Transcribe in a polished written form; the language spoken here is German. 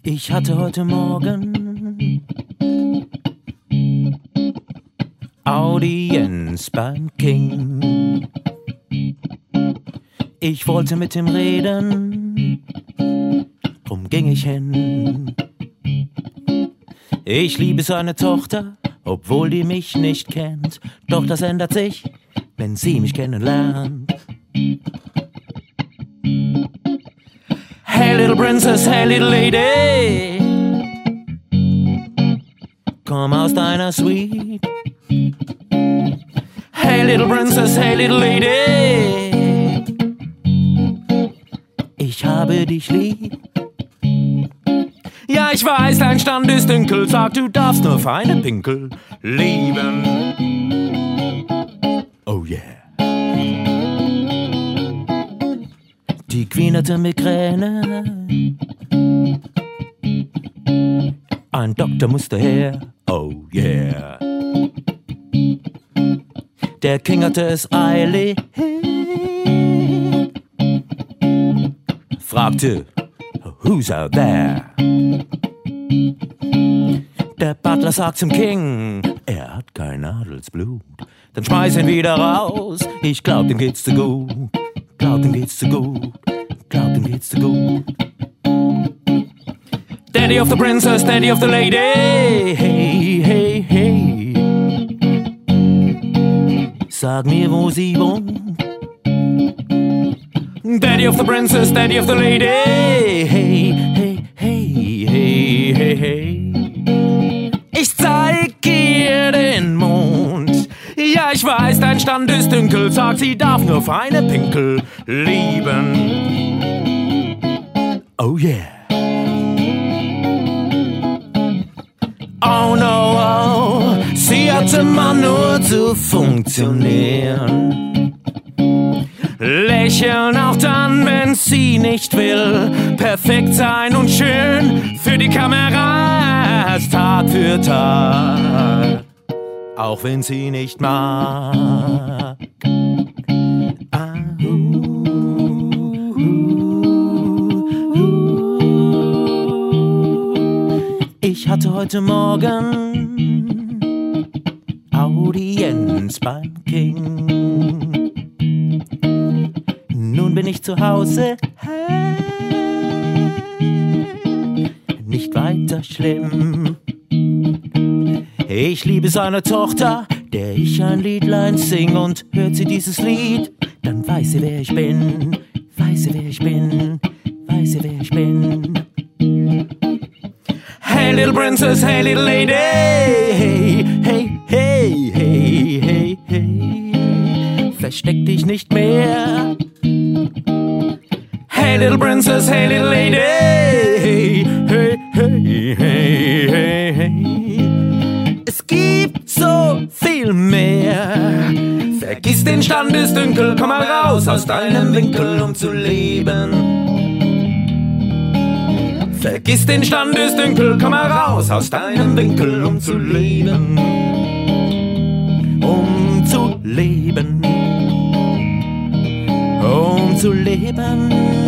Ich hatte heute Morgen Audienz beim King. Ich wollte mit ihm reden, drum ging ich hin. Ich liebe seine Tochter, obwohl die mich nicht kennt. Doch das ändert sich, wenn sie mich kennenlernt. Hey little princess, hey little lady, komm aus deiner Suite. Hey little princess, hey little lady, ich habe dich lieb. Ja, ich weiß, dein Stand ist dunkel, sag, du darfst nur feine Pinkel lieben. Oh yeah. Die Queen hatte Migräne, ein Doktor musste her, oh yeah. Der King hatte es eilig, fragte, who's out there? Der Butler sagt zum King, er hat kein Adelsblut. Dann schmeiß ihn wieder raus, ich glaub, dem geht's zu gut. Glaub, dem geht's zu gut. Glaub, dem geht's zu gut. Daddy of the princess, daddy of the lady, hey, hey, hey. Sag mir, wo sie wohnt. Daddy of the princess, daddy of the lady, hey, hey, hey, hey, hey, hey. Ich zeig ihr den Mond. Ja, ich weiß, dein Stand ist dunkel, sagt, sie darf nur feine Pinkel lieben. Oh yeah. Oh no, oh, sie hatte man nur zu funktionieren. Lächeln auch dann, wenn sie nicht will. Perfekt sein und schön für die Kameras, Tag für Tag. Auch wenn sie nicht mag. Ich hatte heute Morgen Audienz beim King. Nun bin ich zu Hause, nicht weiter schlimm. Ich liebe seine Tochter, der ich ein Liedlein sing, und hört sie dieses Lied, dann weiß sie, wer ich bin, weiß sie, wer ich bin, weiß sie, wer ich bin. Hey little princess, hey little lady, hey, hey, hey, hey, hey, hey. Versteck dich nicht mehr. Hey little princess, hey little lady, hey, hey, hey, hey, hey, hey. Es gibt so viel mehr. Vergiss den Standesdünkel, komm mal raus aus deinem Winkel, um zu leben. Vergiss den Standesdünkel, komm mal raus aus deinem Winkel, um zu leben. Um zu leben. Um zu leben.